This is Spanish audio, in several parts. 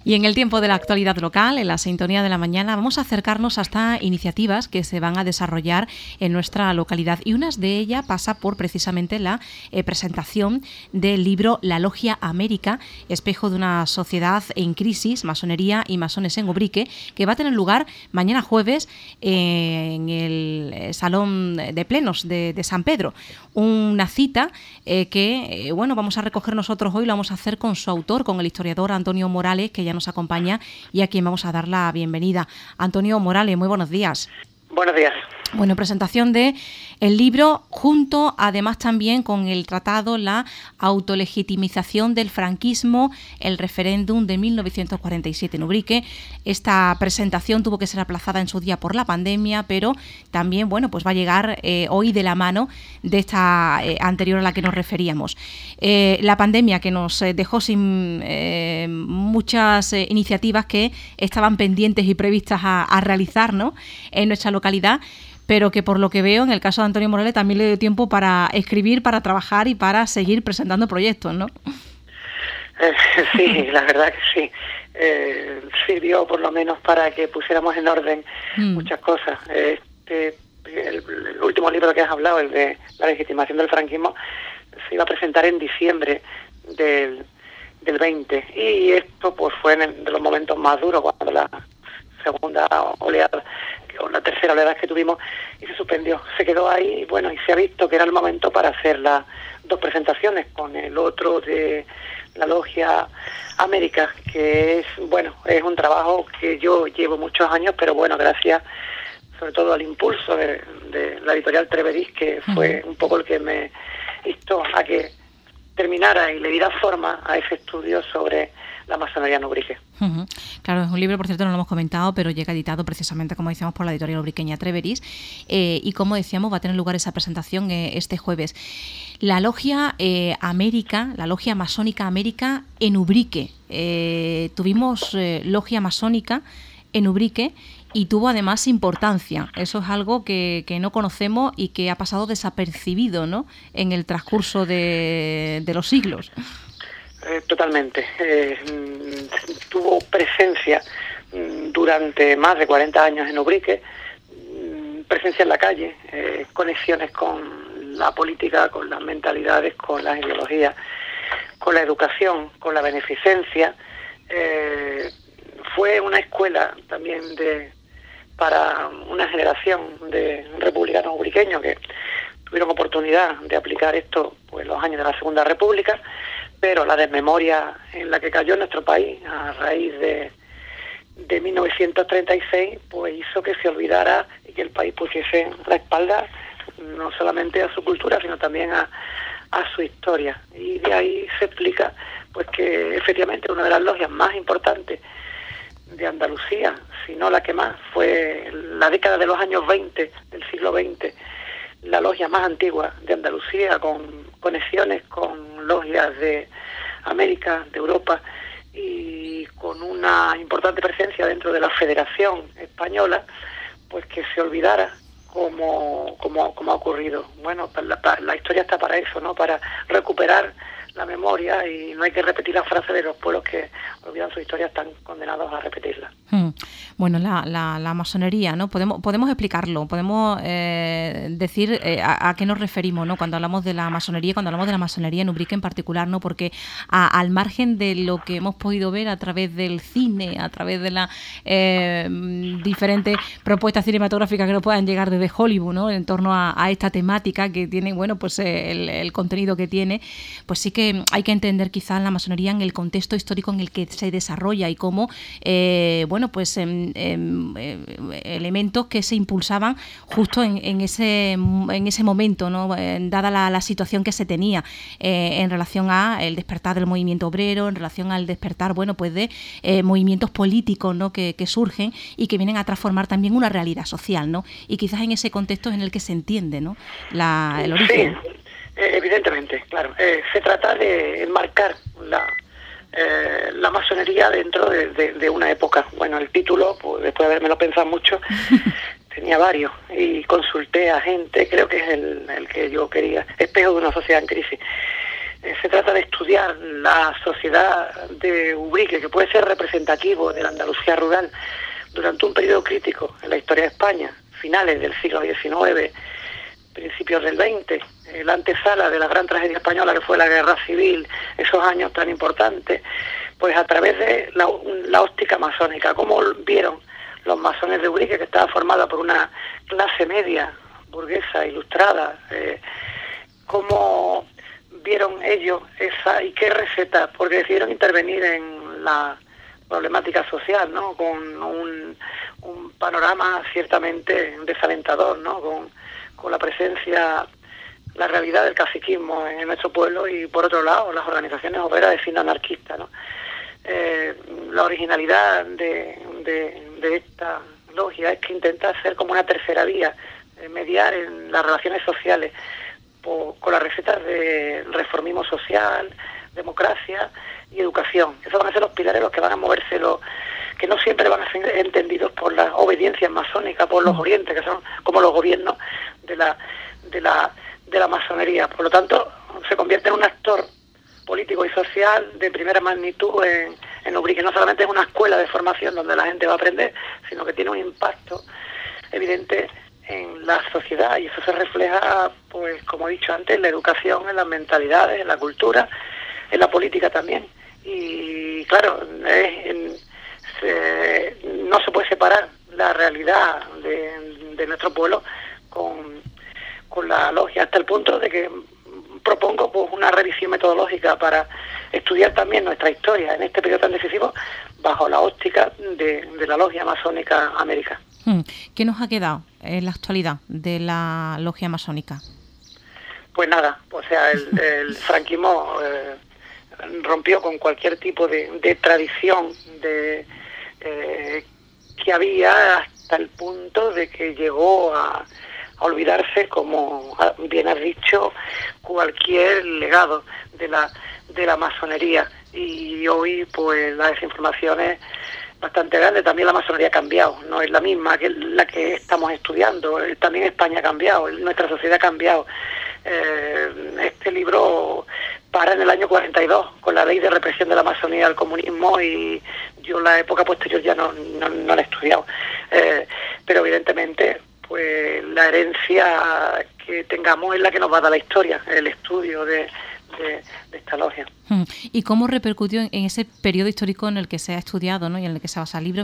Y en el tiempo de la actualidad local, en la sintonía de la mañana, vamos a acercarnos hasta iniciativas que se van a desarrollar en nuestra localidad. Y una de ellas pasa por precisamente la presentación del libro La Logia América, espejo de una sociedad en crisis, masonería y masones en Ubrique, que va a tener lugar mañana jueves en el Salón de Plenos de San Pedro. Una cita que vamos a recoger nosotros hoy, lo vamos a hacer con su autor, con el historiador Antonio Morales, que ya nos acompaña y a quien vamos a dar la bienvenida. Antonio Morales, muy buenos días. Buenos días. Bueno, presentación de el libro, junto además también con el tratado La autolegitimización del franquismo, el referéndum de 1947 en Ubrique. Esta presentación tuvo que ser aplazada en su día por la pandemia, pero también va a llegar hoy de la mano de esta anterior a la que nos referíamos. La pandemia que nos dejó sin muchas iniciativas que estaban pendientes y previstas a realizar, ¿no?, en nuestra localidad, pero que por lo que veo, en el caso de Antonio Morales, también le dio tiempo para escribir, para trabajar y para seguir presentando proyectos, ¿no? Sí, la verdad que sí. Sirvió por lo menos para que pusiéramos en orden muchas cosas. El último libro que has hablado, el de la legitimación del franquismo, se iba a presentar en diciembre del 20. Y esto pues fue de los momentos más duros, cuando la segunda oleada, o la tercera oleada que tuvimos, y se suspendió. Se quedó ahí, y se ha visto que era el momento para hacer las dos presentaciones, con el otro de la Logia América, que es un trabajo que yo llevo muchos años, pero gracias sobre todo al impulso de la editorial Trevedís, que fue un poco el que me instó a que terminara y le diera forma a ese estudio sobre la masonería en Ubrique. Claro, es un libro, por cierto, no lo hemos comentado, pero llega editado precisamente, como decíamos, por la editorial ubriqueña Trevedís, y como decíamos, va a tener lugar esa presentación este jueves. La Logia América, la Logia Masónica América en Ubrique. Tuvimos Logia Masónica en Ubrique y tuvo además importancia. Eso es algo que no conocemos y que ha pasado desapercibido, ¿no?, en el transcurso de los siglos. Totalmente. Tuvo presencia durante más de 40 años en Ubrique, presencia en la calle, conexiones con la política, con las mentalidades, con las ideologías, con la educación, con la beneficencia. Fue una escuela también para una generación de republicanos ubriqueños que tuvieron oportunidad de aplicar esto los años de la Segunda República, pero la desmemoria en la que cayó nuestro país a raíz de 1936 hizo que se olvidara y que el país pusiese la espalda no solamente a su cultura, sino también a su historia. Y de ahí se explica que efectivamente una de las logias más importantes de Andalucía, si no la que más, fue la década de los años 20 del siglo XX, la logia más antigua de Andalucía, con conexiones con logias de América, de Europa, y con una importante presencia dentro de la Federación Española, que se olvidara como ha ocurrido. La historia está para eso, ¿no?, para recuperar la memoria, y no hay que repetir la frase de los pueblos que olvidan su historia, están condenados a repetirla. Bueno, la masonería, ¿no? Podemos explicarlo, podemos decir a qué nos referimos, ¿no?, cuando hablamos de la masonería, en Ubrique en particular, ¿no?, porque al margen de lo que hemos podido ver a través del cine, a través de las diferentes propuestas cinematográficas que nos puedan llegar desde Hollywood, ¿no?, en torno a esta temática que tiene, el contenido que tiene, pues sí que hay que entender quizás la masonería en el contexto histórico en el que se desarrolla y cómo elementos que se impulsaban justo en ese momento, ¿no?, dada la situación que se tenía en relación a el despertar del movimiento obrero, en relación al despertar de movimientos políticos, ¿no?, que surgen y que vienen a transformar también una realidad social, ¿no?, y quizás en ese contexto es en el que se entiende, ¿no?, el origen. Sí. Evidentemente, claro. Se trata de enmarcar la masonería dentro de una época. El título, después de habérmelo pensado mucho, tenía varios, y consulté a gente, creo que es el que yo quería, espejo de una sociedad en crisis. se trata de estudiar la sociedad de Ubrique, que puede ser representativo de la Andalucía rural durante un periodo crítico en la historia de España, finales del siglo XIX, principios del XX, la antesala de la gran tragedia española que fue la Guerra Civil, esos años tan importantes, pues a través de la óptica masónica, cómo vieron los masones de Ubrique, que estaba formada por una clase media, burguesa, ilustrada, cómo vieron ellos esa y qué receta, porque decidieron intervenir en la problemática social, ¿no? Con un panorama ciertamente desalentador, ¿no? Con la presencia, la realidad del caciquismo en nuestro pueblo y por otro lado las organizaciones obreras de fin anarquistas, ¿no? La originalidad de esta logia es que intenta ser como una tercera vía, mediar en las relaciones sociales con las recetas de reformismo social, democracia y educación. Esos van a ser los pilares los que van a moverse, que no siempre van a ser entendidos por las obediencias masónicas, por los orientes, que son como los gobiernos de la masonería. Por lo tanto, se convierte en un actor político y social de primera magnitud en Ubrique. No solamente es una escuela de formación donde la gente va a aprender, sino que tiene un impacto evidente en la sociedad, y eso se refleja, pues como he dicho antes, en la educación, en las mentalidades, en la cultura, en la política también. Y claro, no se puede separar la realidad de nuestro pueblo con la logia, hasta el punto de que propongo pues una revisión metodológica para estudiar también nuestra historia en este periodo tan decisivo bajo la óptica de la logia masónica América. ¿Qué nos ha quedado en la actualidad de la logia masónica? Pues nada, o sea, el franquismo rompió con cualquier tipo de tradición que había, hasta el punto de que llegó a olvidarse, como bien has dicho, cualquier legado de la masonería. Y hoy pues la desinformación es bastante grande. También la masonería ha cambiado, no es la misma que la que estamos estudiando. También España ha cambiado, nuestra sociedad ha cambiado. Este libro para en el año 42 con la ley de represión de la masonería al comunismo, y yo la época posterior ya no la he estudiado, pero evidentemente pues la herencia que tengamos es la que nos va a dar la historia, el estudio de esta logia. ¿Y cómo repercutió en ese periodo histórico en el que se ha estudiado, ¿no? Y en el que se basa el libro,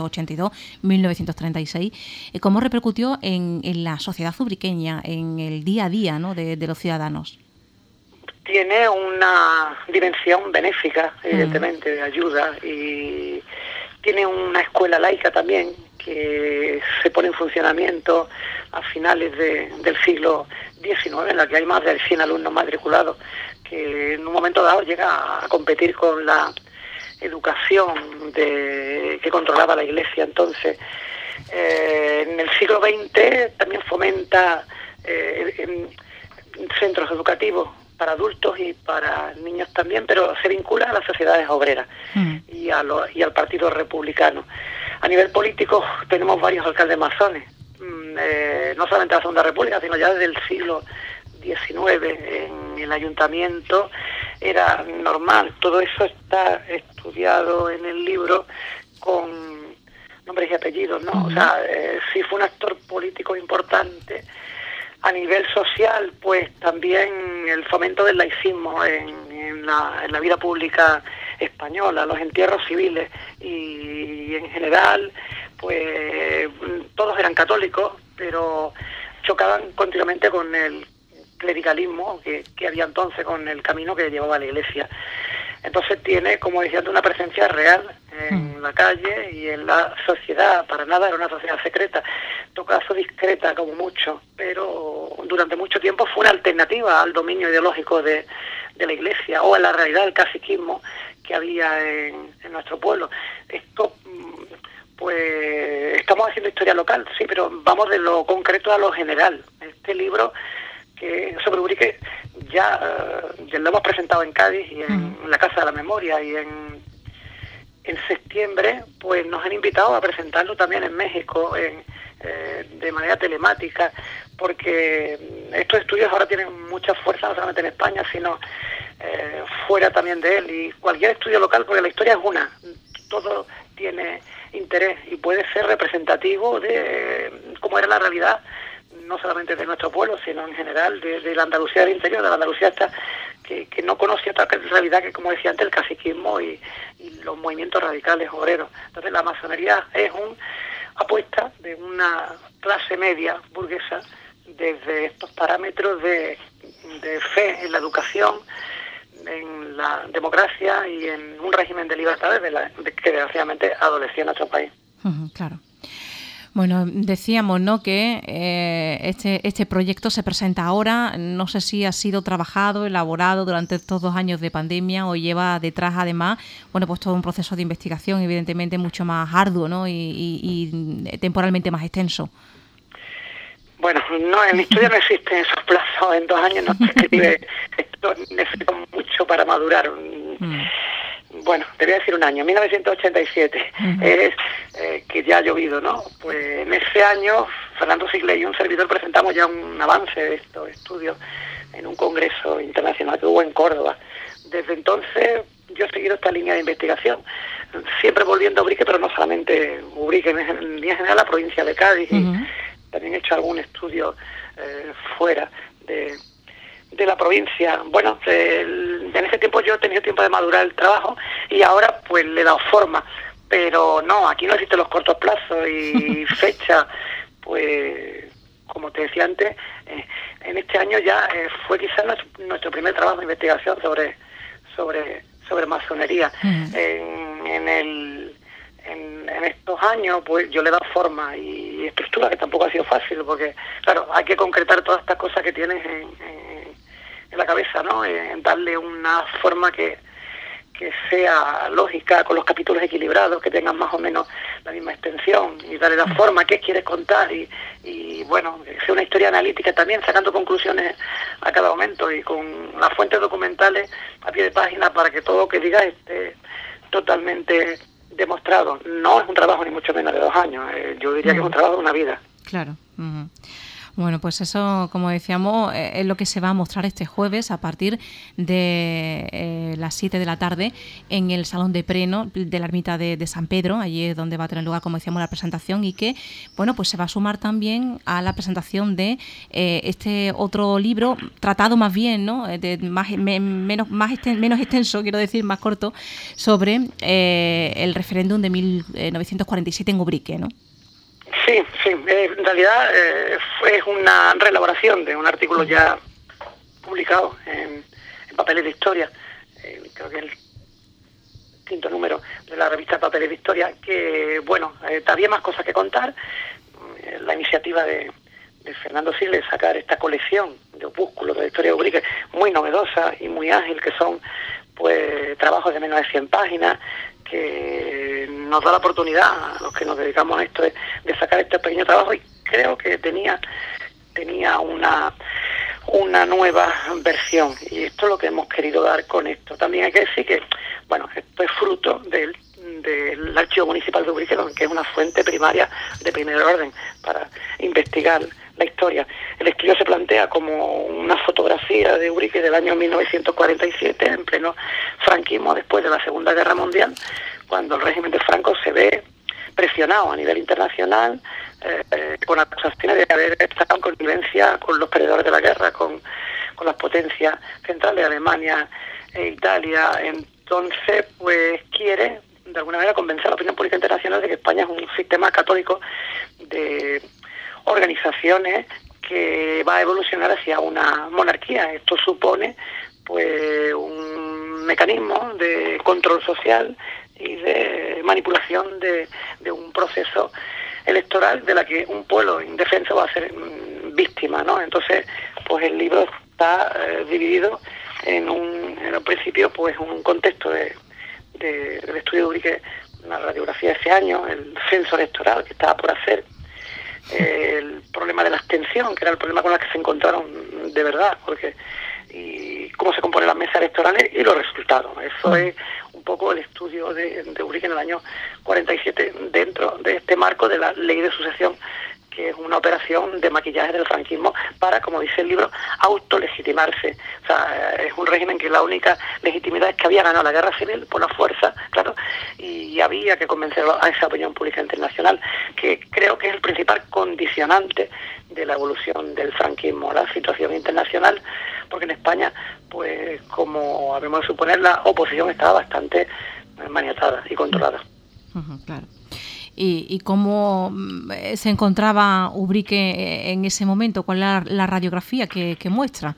1882-1936? ¿Cómo repercutió en la sociedad ubriqueña, en el día a día, ¿no? de los ciudadanos? Tiene una dimensión benéfica, evidentemente, de ayuda, y tiene una escuela laica también que se pone en funcionamiento a finales del siglo XIX, en la que hay más de 100 alumnos matriculados, que en un momento dado llega a competir con la educación que controlaba la Iglesia entonces. En el siglo XX también fomenta centros educativos para adultos y para niños también, pero se vincula a las sociedades obreras y al Partido Republicano. A nivel político tenemos varios alcaldes masones, no solamente de la Segunda República, sino ya desde el siglo XIX en el ayuntamiento era normal. Todo eso está estudiado en el libro con nombres y apellidos, ¿no? O sea, sí fue un actor político importante. A nivel social, pues también el fomento del laicismo en la vida pública española, los entierros civiles, y en general, pues todos eran católicos, pero chocaban continuamente con el clericalismo que había entonces, con el camino que llevaba la Iglesia. Entonces tiene, como decía, una presencia real en la calle y en la sociedad. Para nada era una sociedad secreta, en todo caso discreta como mucho, pero durante mucho tiempo fue una alternativa al dominio ideológico de la Iglesia o a la realidad del caciquismo que había en nuestro pueblo. Esto, pues, estamos haciendo historia local, sí, pero vamos de lo concreto a lo general. Este libro que sobre Ubrique ya lo hemos presentado en Cádiz y en la Casa de la Memoria, y en septiembre pues nos han invitado a presentarlo también en México de manera telemática, porque estos estudios ahora tienen mucha fuerza no solamente en España, sino fuera también de él, y cualquier estudio local, porque la historia es una, todo tiene interés y puede ser representativo de cómo era la realidad, no solamente de nuestro pueblo, sino en general de la Andalucía del interior, de la Andalucía esta que no conocía otra realidad que, como decía antes, el caciquismo y los movimientos radicales obreros. Entonces la masonería es una apuesta de una clase media burguesa desde estos parámetros de fe en la educación, en la democracia y en un régimen de libertades que desgraciadamente adolecía en nuestro país. Claro. Bueno, decíamos, ¿no?, que este proyecto se presenta ahora. No sé si ha sido trabajado, elaborado durante estos 2 años de pandemia o lleva detrás, además, bueno, pues todo un proceso de investigación, evidentemente mucho más arduo, ¿no?, y temporalmente más extenso. Bueno, no, en mi estudio no existen esos plazos. En 2 años no se escribe. Esto necesita mucho para madurar. Bueno, te voy a decir un año, 1987, es que ya ha llovido, ¿no? Pues en ese año, Fernando Sigley y un servidor presentamos ya un avance de estos estudios en un congreso internacional que hubo en Córdoba. Desde entonces yo he seguido esta línea de investigación, siempre volviendo a Ubrique, pero no solamente Ubrique, en línea general la provincia de Cádiz, y también he hecho algún estudio fuera de la provincia. Bueno, en ese tiempo yo he tenido tiempo de madurar el trabajo y ahora pues le he dado forma, pero no, aquí no existen los cortos plazos y fecha. Pues como te decía antes, en este año ya fue quizás nuestro primer trabajo de investigación sobre masonería. En estos años pues yo le he dado forma y estructura, que tampoco ha sido fácil, porque claro, hay que concretar todas estas cosas que tienes en la cabeza, ¿no? Darle una forma que sea lógica, con los capítulos equilibrados, que tengan más o menos la misma extensión, y darle la forma que quieres contar, y bueno, que sea una historia analítica también, sacando conclusiones a cada momento y con las fuentes documentales a pie de página para que todo lo que digas esté totalmente demostrado. No es un trabajo ni mucho menos de 2 años, yo diría que es un trabajo de una vida. Claro. Bueno, pues eso, como decíamos, es lo que se va a mostrar este jueves a partir de las 7 de la tarde en el Salón de Pleno de la Ermita de San Pedro. Allí es donde va a tener lugar, como decíamos, la presentación, y que, bueno, pues se va a sumar también a la presentación de este otro libro, tratado más bien, ¿no?, menos extenso, quiero decir, más corto, sobre el referéndum de 1947 en Ubrique, ¿no? Sí, en realidad fue una reelaboración de un artículo ya publicado en Papeles de Historia, creo que es el 5º número de la revista Papeles de Historia, que bueno, había más cosas que contar. La iniciativa de Fernando Sigley de sacar esta colección de opúsculos de la historia de Ubrique, muy novedosa y muy ágil, que son pues trabajos de menos de 100 páginas, que nos da la oportunidad a los que nos dedicamos a esto de sacar este pequeño trabajo, y creo que tenía una nueva versión, y esto es lo que hemos querido dar con esto. También hay que decir que, bueno, esto es fruto del Archivo Municipal de Ubrique, que es una fuente primaria de primer orden para investigar la historia. El estudio se plantea como una fotografía de Ubrique del año 1947, en pleno franquismo, después de la Segunda Guerra Mundial, cuando el régimen de Franco se ve presionado a nivel internacional con acusaciones de haber estado en connivencia con los perdedores de la guerra, con las potencias centrales, Alemania e Italia. Entonces, pues quiere de alguna manera convencer a la opinión pública internacional de que España es un sistema católico de organizaciones que va a evolucionar hacia una monarquía. Esto supone pues un mecanismo de control social y de manipulación de un proceso electoral de la que un pueblo indefenso va a ser víctima, ¿no? Entonces, pues el libro está dividido en un principio, pues un contexto del estudio de Ubrique, una radiografía de ese año, el censo electoral que estaba por hacer, el problema de la abstención, que era el problema con el que se encontraron de verdad, y cómo se componen las mesas electorales y los resultados. Eso es un poco el estudio de Ubrique en el año 47 dentro de este marco de la ley de sucesión que es una operación de maquillaje del franquismo para, como dice el libro, autolegitimarse. O sea, es un régimen que la única legitimidad es que había ganado la guerra civil por la fuerza, claro, y había que convencer a esa opinión pública internacional, que creo que es el principal condicionante de la evolución del franquismo, la situación internacional, porque en España, pues como habemos de suponer, la oposición estaba bastante maniatada y controlada. Claro. ¿Y cómo se encontraba Ubrique en ese momento? ¿Cuál era la radiografía que muestra?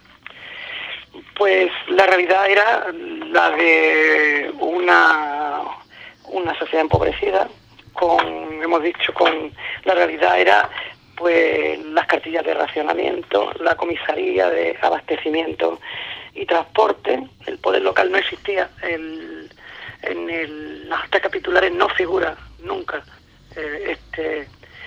Pues la realidad era la de una sociedad empobrecida, la realidad era pues las cartillas de racionamiento, la comisaría de abastecimiento y transporte. El poder local no existía, en las actas capitulares no figura nunca este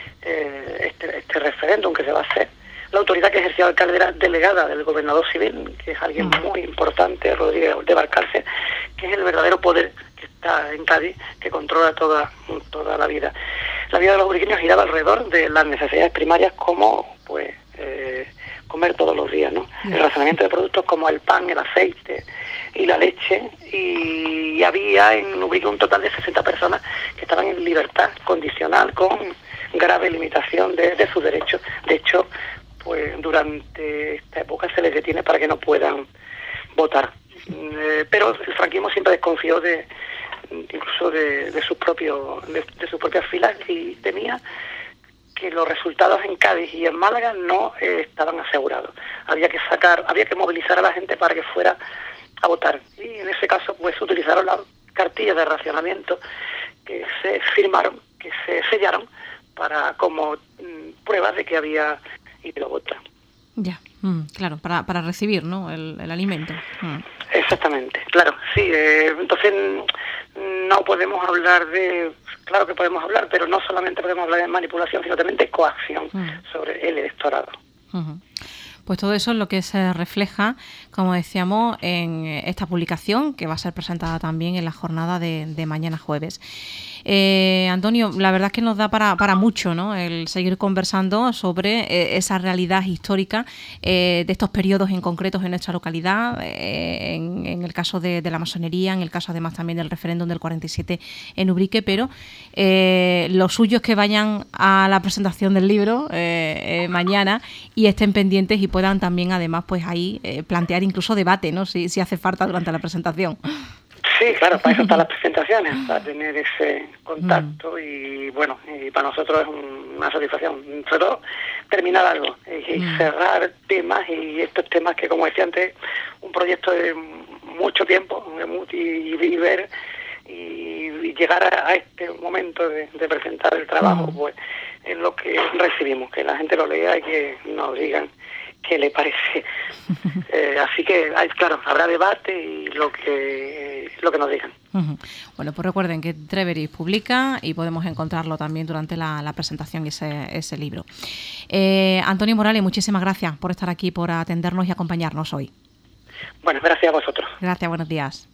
referéndum que se va a hacer. La autoridad que ejercía el alcalde era delegada del gobernador civil, que es alguien muy importante, Rodríguez de Balcarce, que es el verdadero poder que está en Cádiz, que controla toda la vida. La vida de los ubriqueños giraba alrededor de las necesidades primarias, como pues comer todos los días, ¿no? El racionamiento de productos como el pan, el aceite y la leche, y había en Ubrique un total de 60 personas que estaban en libertad condicional con grave limitación de sus derechos. De hecho, pues durante esta época se les detiene para que no puedan votar. Pero el franquismo siempre desconfió incluso de sus propias filas, y temía que los resultados en Cádiz y en Málaga no estaban asegurados. Había que movilizar a la gente para que fuera a votar. Y en ese caso pues utilizaron las cartillas de racionamiento que se firmaron, que se sellaron como pruebas de que había ido a votar. Ya, claro, para recibir, ¿no?, el alimento. Exactamente, claro, sí. Entonces no podemos hablar claro que podemos hablar, pero no solamente podemos hablar de manipulación, sino también de coacción sobre el electorado. Pues todo eso es lo que se refleja, como decíamos, en esta publicación, que va a ser presentada también en la jornada de mañana jueves. Antonio, la verdad es que nos da para mucho, ¿no?, el seguir conversando sobre esa realidad histórica de estos periodos en concretos en nuestra localidad, en el caso de la masonería, en el caso además también del referéndum del 47 en Ubrique, pero lo suyo es que vayan a la presentación del libro mañana y estén pendientes y puedan también además pues ahí plantear incluso debate, ¿no?, si hace falta durante la presentación. Sí, claro, para eso están las presentaciones, para tener ese contacto y bueno, y para nosotros es una satisfacción, sobre todo terminar algo y cerrar temas, y estos temas que, como decía antes, un proyecto de mucho tiempo y ver y llegar a este momento de presentar el trabajo, pues es lo que recibimos, que la gente lo lea y que nos digan qué le parece. Así que, claro, habrá debate y lo que nos digan. Bueno, pues recuerden que Treveris publica y podemos encontrarlo también durante la presentación, ese libro. Antonio Morales, muchísimas gracias por estar aquí, por atendernos y acompañarnos hoy. Bueno, gracias a vosotros. Gracias, buenos días.